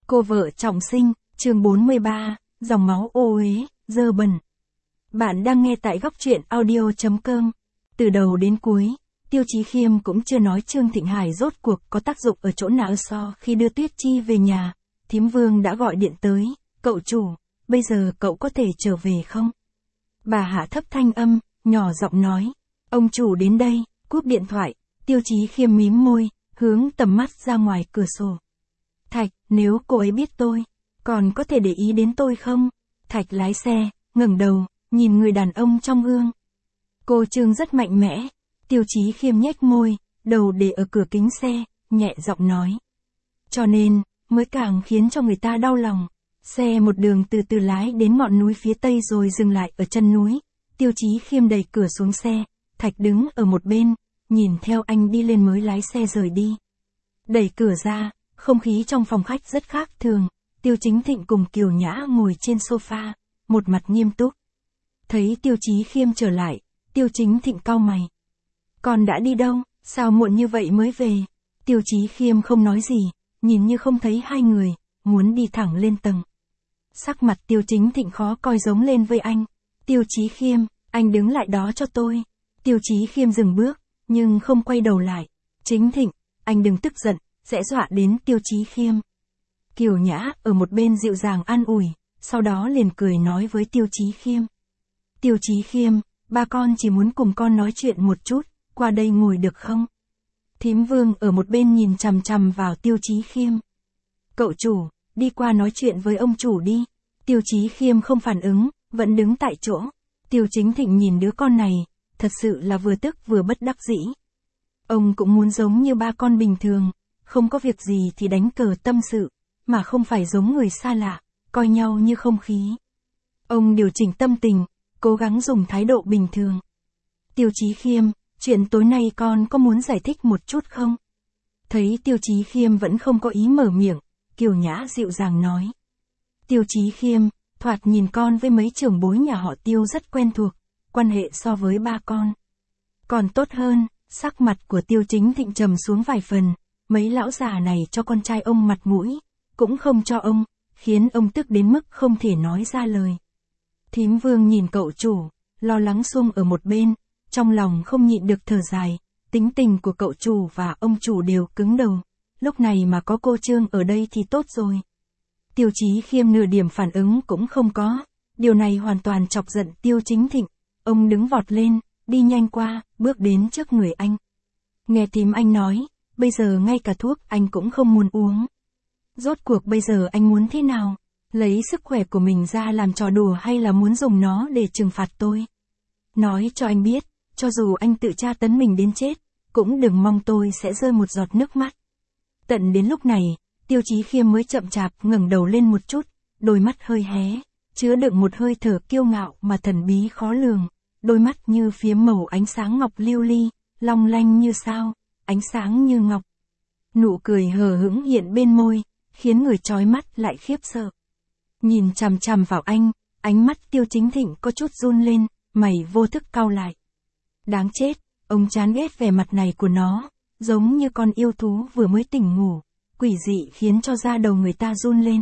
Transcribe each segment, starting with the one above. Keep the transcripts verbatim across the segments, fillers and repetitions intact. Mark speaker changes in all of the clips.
Speaker 1: Cô vợ trọng sinh, chương bốn mươi ba, dòng máu ô uế, dơ bẩn. Bạn đang nghe tại góc truyện audio chấm com. Từ đầu đến cuối, Tiêu Chí Khiêm cũng chưa nói Trương Thịnh Hải rốt cuộc có tác dụng ở chỗ nào. So khi đưa Tuyết Chi về nhà, thím Vương đã gọi điện tới, cậu chủ, bây giờ cậu có thể trở về không? Bà hạ thấp thanh âm, nhỏ giọng nói, ông chủ đến đây, cúp điện thoại, Tiêu Chí Khiêm mím môi, hướng tầm mắt ra ngoài cửa sổ. Thạch, nếu cô ấy biết tôi, còn có thể để ý đến tôi không? Thạch lái xe, ngẩng đầu, nhìn người đàn ông trong gương. Cô Trương rất mạnh mẽ. Tiêu Chí Khiêm nhếch môi, đầu để ở cửa kính xe, nhẹ giọng nói. Cho nên, mới càng khiến cho người ta đau lòng. Xe một đường từ từ lái đến ngọn núi phía tây rồi dừng lại ở chân núi. Tiêu Chí Khiêm đẩy cửa xuống xe, Thạch đứng ở một bên, nhìn theo anh đi lên mới lái xe rời đi. Đẩy cửa ra, không khí trong phòng khách rất khác thường. Tiêu Chính Thịnh cùng Kiều Nhã ngồi trên sofa, một mặt nghiêm túc. Thấy Tiêu Chí Khiêm trở lại, Tiêu Chính Thịnh cau mày. Con đã đi đâu, sao muộn như vậy mới về? Tiêu Chí Khiêm không nói gì, nhìn như không thấy hai người, muốn đi thẳng lên tầng. Sắc mặt Tiêu Chính Thịnh khó coi giống lên với anh. Tiêu Chí Khiêm, anh đứng lại đó cho tôi. Tiêu Chí Khiêm dừng bước, nhưng không quay đầu lại. Chính Thịnh, anh đừng tức giận, sẽ dọa đến Tiêu Chí Khiêm. Kiều Nhã ở một bên dịu dàng an ủi, sau đó liền cười nói với Tiêu Chí Khiêm. Tiêu Chí Khiêm, ba con chỉ muốn cùng con nói chuyện một chút, qua đây ngồi được không? Thím Vương ở một bên nhìn chằm chằm vào Tiêu Chí Khiêm. Cậu chủ, đi qua nói chuyện với ông chủ đi. Tiêu Chí Khiêm không phản ứng, vẫn đứng tại chỗ. Tiêu Chính Thịnh nhìn đứa con này, thật sự là vừa tức vừa bất đắc dĩ. Ông cũng muốn giống như ba con bình thường, không có việc gì thì đánh cờ tâm sự, mà không phải giống người xa lạ, coi nhau như không khí. Ông điều chỉnh tâm tình, cố gắng dùng thái độ bình thường. Tiêu Chí Khiêm, chuyện tối nay con có muốn giải thích một chút không? Thấy Tiêu Chí Khiêm vẫn không có ý mở miệng, Kiều Nhã dịu dàng nói. Tiêu Chí Khiêm, thoạt nhìn con với mấy trưởng bối nhà họ Tiêu rất quen thuộc, quan hệ so với ba con còn tốt hơn. Sắc mặt của Tiêu Chính Thịnh trầm xuống vài phần, mấy lão già này cho con trai ông mặt mũi, cũng không cho ông, khiến ông tức đến mức không thể nói ra lời. Thím Vương nhìn cậu chủ, lo lắng sung ở một bên, trong lòng không nhịn được thở dài, tính tình của cậu chủ và ông chủ đều cứng đầu, lúc này mà có cô Trương ở đây thì tốt rồi. Tiêu Chí Khiêm nửa điểm phản ứng cũng không có, điều này hoàn toàn chọc giận Tiêu Chính Thịnh, ông đứng vọt lên, đi nhanh qua, bước đến trước người anh. Nghe thím anh nói, bây giờ ngay cả thuốc anh cũng không muốn uống. Rốt cuộc bây giờ anh muốn thế nào? Lấy sức khỏe của mình ra làm trò đùa hay là muốn dùng nó để trừng phạt tôi? Nói cho anh biết, cho dù anh tự tra tấn mình đến chết, cũng đừng mong tôi sẽ rơi một giọt nước mắt. Tận đến lúc này, Tiêu Chí Khiêm mới chậm chạp ngẩng đầu lên một chút, đôi mắt hơi hé, chứa đựng một hơi thở kiêu ngạo mà thần bí khó lường. Đôi mắt như phiếm màu ánh sáng ngọc lưu ly, long lanh như sao, ánh sáng như ngọc. Nụ cười hờ hững hiện bên môi, khiến người chói mắt lại khiếp sợ. Nhìn chằm chằm vào anh, ánh mắt Tiêu Chính Thịnh có chút run lên, mày vô thức cau lại. Đáng chết, ông chán ghét vẻ mặt này của nó, giống như con yêu thú vừa mới tỉnh ngủ, quỷ dị khiến cho da đầu người ta run lên.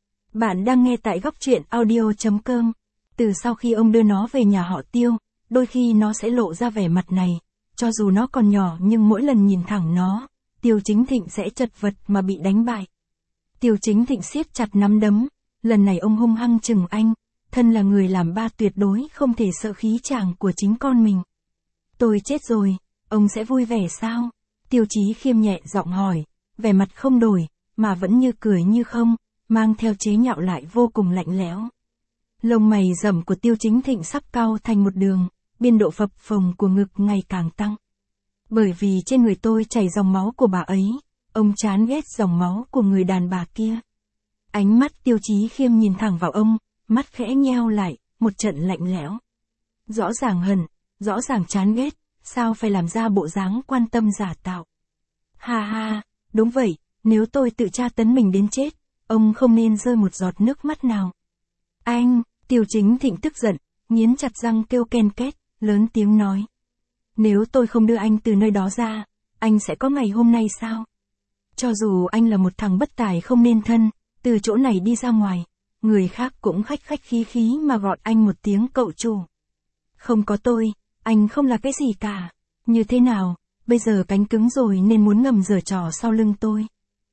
Speaker 1: Bạn đang nghe tại góc truyện audio chấm com. Từ sau khi ông đưa nó về nhà họ Tiêu, đôi khi nó sẽ lộ ra vẻ mặt này, cho dù nó còn nhỏ nhưng mỗi lần nhìn thẳng nó, Tiêu Chính Thịnh sẽ chật vật mà bị đánh bại. Tiêu Chính Thịnh siết chặt nắm đấm, lần này ông hung hăng chừng anh, thân là người làm ba tuyệt đối không thể sợ khí chàng của chính con mình. Tôi chết rồi, ông sẽ vui vẻ sao? Tiêu Chí Khiêm nhẹ giọng hỏi, vẻ mặt không đổi, mà vẫn như cười như không, mang theo chế nhạo lại vô cùng lạnh lẽo. Lông mày rậm của Tiêu Chính Thịnh sắp cau thành một đường, biên độ phập phồng của ngực ngày càng tăng. Bởi vì trên người tôi chảy dòng máu của bà ấy, ông chán ghét dòng máu của người đàn bà kia. Ánh mắt Tiêu Chí Khiêm nhìn thẳng vào ông, mắt khẽ nheo lại, một trận lạnh lẽo. Rõ ràng hận, rõ ràng chán ghét, sao phải làm ra bộ dáng quan tâm giả tạo. Ha ha, đúng vậy, nếu tôi tự tra tấn mình đến chết, ông không nên rơi một giọt nước mắt nào. Anh, Tiêu Chính Thịnh tức giận, nghiến chặt răng kêu ken két, lớn tiếng nói. Nếu tôi không đưa anh từ nơi đó ra, anh sẽ có ngày hôm nay sao? Cho dù anh là một thằng bất tài không nên thân, từ chỗ này đi ra ngoài, người khác cũng khách khách khí khí mà gọi anh một tiếng cậu chủ. Không có tôi, anh không là cái gì cả. Như thế nào, bây giờ cánh cứng rồi nên muốn ngầm giở trò sau lưng tôi.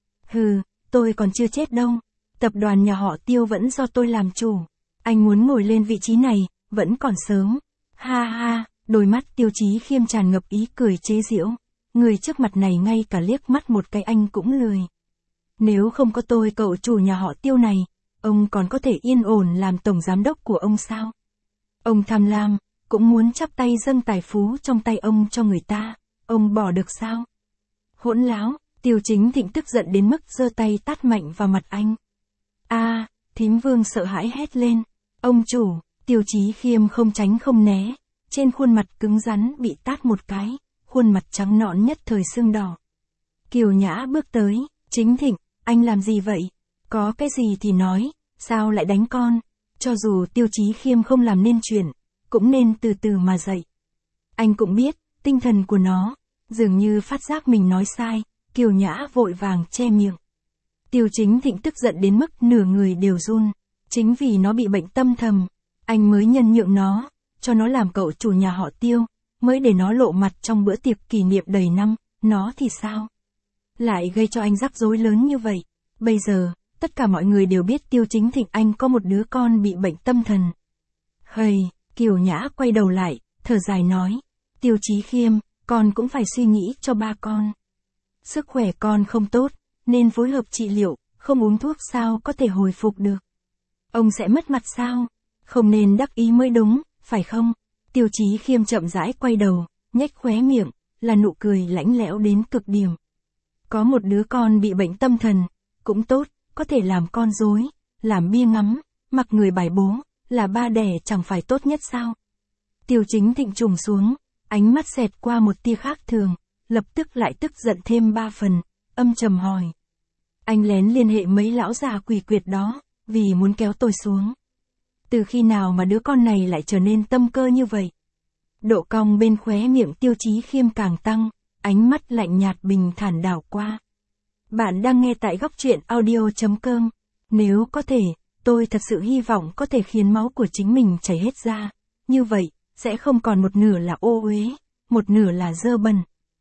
Speaker 1: Hừ, tôi còn chưa chết đâu. Tập đoàn nhà họ Tiêu vẫn do tôi làm chủ. Anh muốn ngồi lên vị trí này, vẫn còn sớm. Ha ha, đôi mắt Tiêu Chí Khiêm tràn ngập ý cười chế giễu. Người trước mặt này ngay cả liếc mắt một cái anh cũng lười. Nếu không có tôi cậu chủ nhà họ Tiêu này, ông còn có thể yên ổn làm tổng giám đốc của ông sao? Ông tham lam, cũng muốn chắp tay dâng tài phú trong tay ông cho người ta, ông bỏ được sao? Hỗn láo, Tiêu Chính Thịnh tức giận đến mức giơ tay tát mạnh vào mặt anh. A, Thím Vương sợ hãi hét lên. Ông chủ, Tiêu Chí Khiêm không tránh không né, trên khuôn mặt cứng rắn bị tát một cái, khuôn mặt trắng nõn nhất thời sưng đỏ. Kiều Nhã bước tới, Chính Thịnh, anh làm gì vậy? Có cái gì thì nói, sao lại đánh con? Cho dù Tiêu Chí Khiêm không làm nên chuyện, cũng nên từ từ mà dạy. Anh cũng biết, tinh thần của nó, dường như phát giác mình nói sai, Kiều Nhã vội vàng che miệng. Tiêu Chính Thịnh tức giận đến mức nửa người đều run, chính vì nó bị bệnh tâm thầm, anh mới nhân nhượng nó, cho nó làm cậu chủ nhà họ Tiêu, mới để nó lộ mặt trong bữa tiệc kỷ niệm đầy năm, nó thì sao? Lại gây cho anh rắc rối lớn như vậy. Bây giờ, tất cả mọi người đều biết Tiêu Chính Thịnh anh có một đứa con bị bệnh tâm thần. Hây, Kiều Nhã quay đầu lại, thở dài nói, Tiêu Chí Khiêm, con cũng phải suy nghĩ cho ba con. Sức khỏe con không tốt, nên phối hợp trị liệu, không uống thuốc sao có thể hồi phục được. Ông sẽ mất mặt sao? Không nên đắc ý mới đúng, phải không? Tiêu Chí Khiêm chậm rãi quay đầu, nhếch khóe miệng, là nụ cười lãnh lẽo đến cực điểm. Có một đứa con bị bệnh tâm thần, cũng tốt, có thể làm con rối, làm bia ngắm, mặc người bài bố, là ba đẻ chẳng phải tốt nhất sao? Tiêu Chính Thịnh trùng xuống, ánh mắt xẹt qua một tia khác thường, lập tức lại tức giận thêm ba phần, âm trầm hỏi. Anh lén liên hệ mấy lão già quỷ quyệt đó, vì muốn kéo tôi xuống. Từ khi nào mà đứa con này lại trở nên tâm cơ như vậy? Độ cong bên khóe miệng Tiêu Chí Khiêm càng tăng, ánh mắt lạnh nhạt bình thản đảo qua. Bạn đang nghe tại góc truyện audio chấm com. Nếu có thể, tôi thật sự hy vọng có thể khiến máu của chính mình chảy hết ra. Như vậy, sẽ không còn một nửa là ô uế, một nửa là dơ bẩn.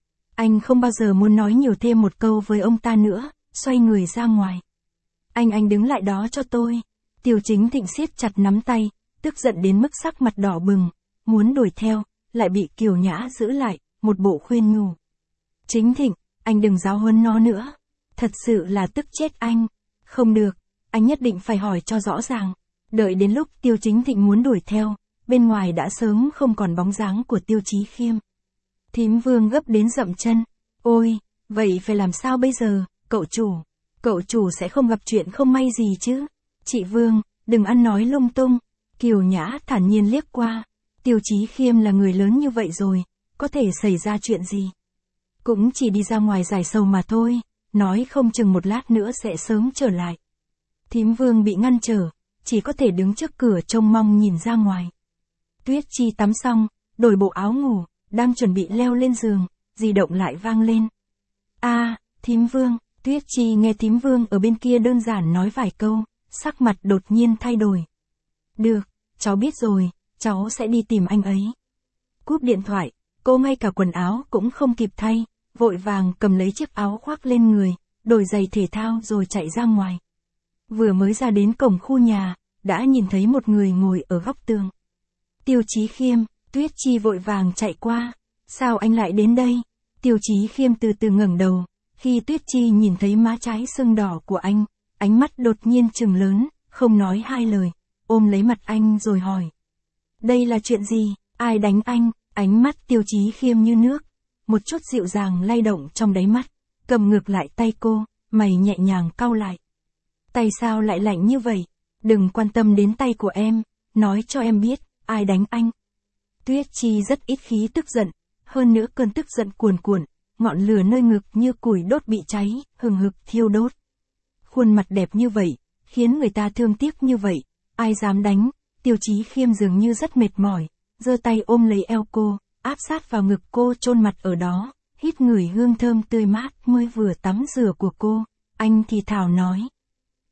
Speaker 1: Anh không bao giờ muốn nói nhiều thêm một câu với ông ta nữa, xoay người ra ngoài. Anh anh đứng lại đó cho tôi. Tiêu Chính Thịnh siết chặt nắm tay, tức giận đến mức sắc mặt đỏ bừng, muốn đuổi theo, lại bị Kiều Nhã giữ lại, một bộ khuyên nhủ. Chính Thịnh, anh đừng giáo huấn nó nữa. Thật sự là tức chết anh. Không được, anh nhất định phải hỏi cho rõ ràng. Đợi đến lúc Tiêu Chính Thịnh muốn đuổi theo, bên ngoài đã sớm không còn bóng dáng của Tiêu Chí Khiêm. Thím Vương gấp đến dậm chân. Ôi, vậy phải làm sao bây giờ, cậu chủ? Cậu chủ sẽ không gặp chuyện không may gì chứ? Chị Vương, đừng ăn nói lung tung. Kiều Nhã thản nhiên liếc qua. Tiêu Chí Khiêm là người lớn như vậy rồi, có thể xảy ra chuyện gì? Cũng chỉ đi ra ngoài giải sầu mà thôi, nói không chừng một lát nữa sẽ sớm trở lại. Thím Vương bị ngăn trở, chỉ có thể đứng trước cửa trông mong nhìn ra ngoài. Tuyết Chi tắm xong, đổi bộ áo ngủ, đang chuẩn bị leo lên giường, di động lại vang lên. A, à, thím Vương. Tuyết Chi nghe thím Vương ở bên kia đơn giản nói vài câu, sắc mặt đột nhiên thay đổi. Được, cháu biết rồi, cháu sẽ đi tìm anh ấy. Cúp điện thoại, cô ngay cả quần áo cũng không kịp thay, vội vàng cầm lấy chiếc áo khoác lên người, đổi giày thể thao rồi chạy ra ngoài. Vừa mới ra đến cổng khu nhà, đã nhìn thấy một người ngồi ở góc tường. Tiêu Chí Khiêm, Tuyết Chi vội vàng chạy qua. Sao anh lại đến đây? Tiêu Chí Khiêm từ từ ngẩng đầu. Khi Tuyết Chi nhìn thấy má trái sưng đỏ của anh, ánh mắt đột nhiên trừng lớn, không nói hai lời, ôm lấy mặt anh rồi hỏi. Đây là chuyện gì? Ai đánh anh? Ánh mắt Tiêu Chí Khiêm như nước, một chút dịu dàng lay động trong đáy mắt, cầm ngược lại tay cô, mày nhẹ nhàng cau lại. Tay sao lại lạnh như vậy? Đừng quan tâm đến tay của em, nói cho em biết, ai đánh anh? Tuyết Chi rất ít khí tức giận, hơn nữa cơn tức giận cuồn cuộn, ngọn lửa nơi ngực như củi đốt bị cháy, hừng hực thiêu đốt. Khuôn mặt đẹp như vậy, khiến người ta thương tiếc như vậy, ai dám đánh? Tiêu Chí Khiêm dường như rất mệt mỏi, giơ tay ôm lấy eo cô, áp sát vào ngực cô chôn mặt ở đó, hít ngửi hương thơm tươi mát mới vừa tắm rửa của cô, anh thì thào nói.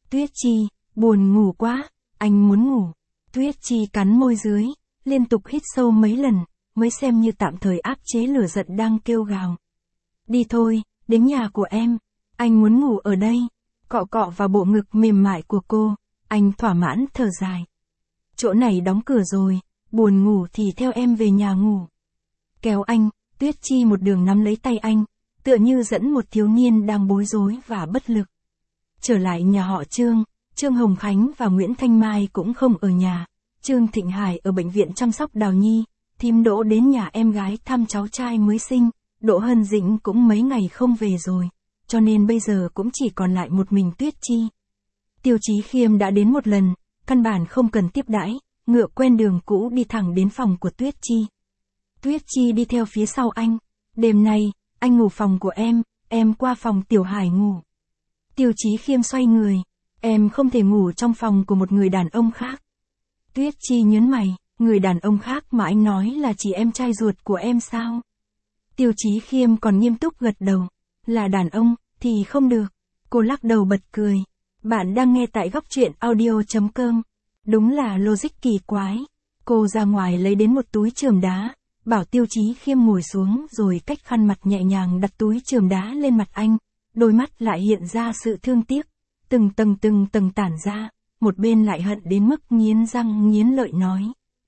Speaker 1: Tuyết Chi, buồn ngủ quá, anh muốn ngủ. Tuyết Chi cắn môi dưới, liên tục hít sâu mấy lần, mới xem như tạm thời áp chế lửa giận đang kêu gào. Đi thôi, đến nhà của em, anh muốn ngủ ở đây. Cọ cọ vào bộ ngực mềm mại của cô, anh thỏa mãn thở dài. Chỗ này đóng cửa rồi, buồn ngủ thì theo em về nhà ngủ. Kéo anh, Tuyết Chi một đường nắm lấy tay anh, tựa như dẫn một thiếu niên đang bối rối và bất lực. Trở lại nhà họ Trương, Trương Hồng Khánh và Nguyễn Thanh Mai cũng không ở nhà. Trương Thịnh Hải ở bệnh viện chăm sóc Đào Nhi, thím Đỗ đến nhà em gái thăm cháu trai mới sinh, Đỗ Hân Dĩnh cũng mấy ngày không về rồi, cho nên bây giờ cũng chỉ còn lại một mình Tuyết Chi. Tiêu Chí Khiêm đã đến một lần, căn bản không cần tiếp đãi, ngựa quen đường cũ đi thẳng đến phòng của Tuyết Chi. Tuyết Chi đi theo phía sau anh, đêm nay, anh ngủ phòng của em, em qua phòng Tiểu Hải ngủ. Tiêu Chí Khiêm xoay người, em không thể ngủ trong phòng của một người đàn ông khác. Tuyết Chi nhớn mày, người đàn ông khác mà anh nói là chỉ em trai ruột của em sao? Tiêu Chí Khiêm còn nghiêm túc gật đầu, là đàn ông, thì không được. Cô lắc đầu bật cười. Bạn đang nghe tại góc truyện audio chấm com. Đúng là logic kỳ quái. Cô ra ngoài lấy đến một túi chườm đá, bảo Tiêu Chí Khiêm ngồi xuống rồi cách khăn mặt nhẹ nhàng đặt túi chườm đá lên mặt anh, đôi mắt lại hiện ra sự thương tiếc, từng tầng từng tầng tản ra, một bên lại hận đến mức nghiến răng nghiến lợi nói.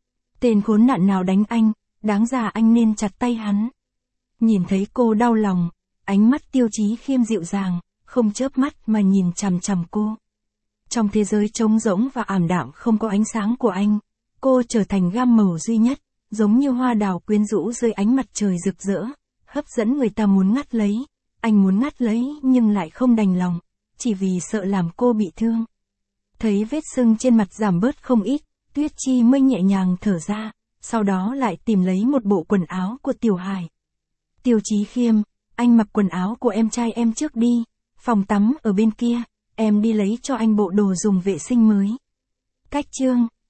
Speaker 1: Tên khốn nạn nào đánh anh, đáng ra anh nên chặt tay hắn. Nhìn thấy cô đau lòng, ánh mắt Tiêu Chí Khiêm dịu dàng, không chớp mắt mà nhìn chằm chằm cô. Trong thế giới trống rỗng và ảm đạm không có ánh sáng của anh, cô trở thành gam màu duy nhất, giống như hoa đào quyến rũ dưới ánh mặt trời rực rỡ, hấp dẫn người ta muốn ngắt lấy. Anh muốn ngắt lấy nhưng lại không đành lòng, chỉ vì sợ làm cô bị thương. Thấy vết sưng trên mặt giảm bớt không ít, Tuyết Chi mới nhẹ nhàng thở ra, sau đó lại tìm lấy một bộ quần áo của Tiểu Hải. Tiêu Chí Khiêm, anh mặc quần áo của em trai em trước đi, phòng tắm ở bên kia, em đi lấy cho anh bộ đồ dùng vệ sinh mới. Cách Trương